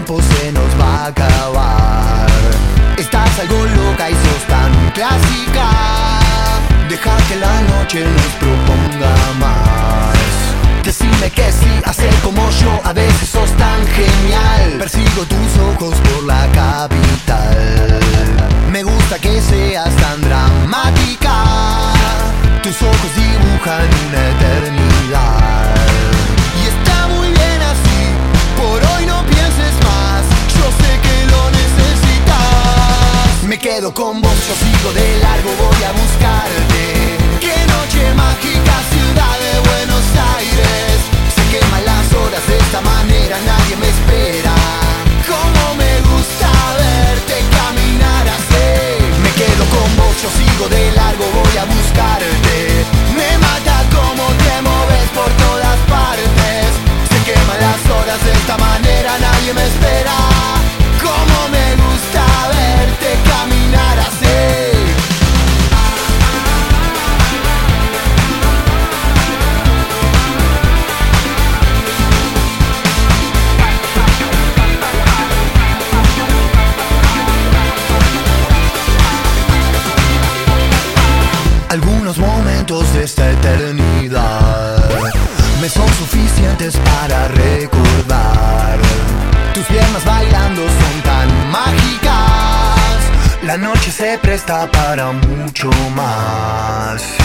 tiempo se nos va a acabar. Estás algo loca y sos tan clásica. Deja que la noche nos proponga más. Decime que sí, hacer como yo, a veces sos tan genial. Persigo tus ojos por la capital. Me gusta que seas tan dramática. Tus ojos dibujan una eternidad. Y está muy bien así, por hoy no pienses más. Yo sé que lo necesitas. Me quedo con vos, yo sigo de largo, voy a buscarte. Qué noche mágica, ciudad de Buenos Aires. Se queman las horas de esta manera, nadie me espera. Cómo me gusta verte caminar así. Me quedo con vos, yo sigo de largo, voy a buscarte. Me mata cómo te moves por todas partes. Se queman las horas de esta manera, nadie me espera. Cómo me gusta verte caminar así. Algunos momentos de esta eternidad me son suficientes para recordar. Tus piernas bailando son tan mágicas. La noche se presta para mucho más.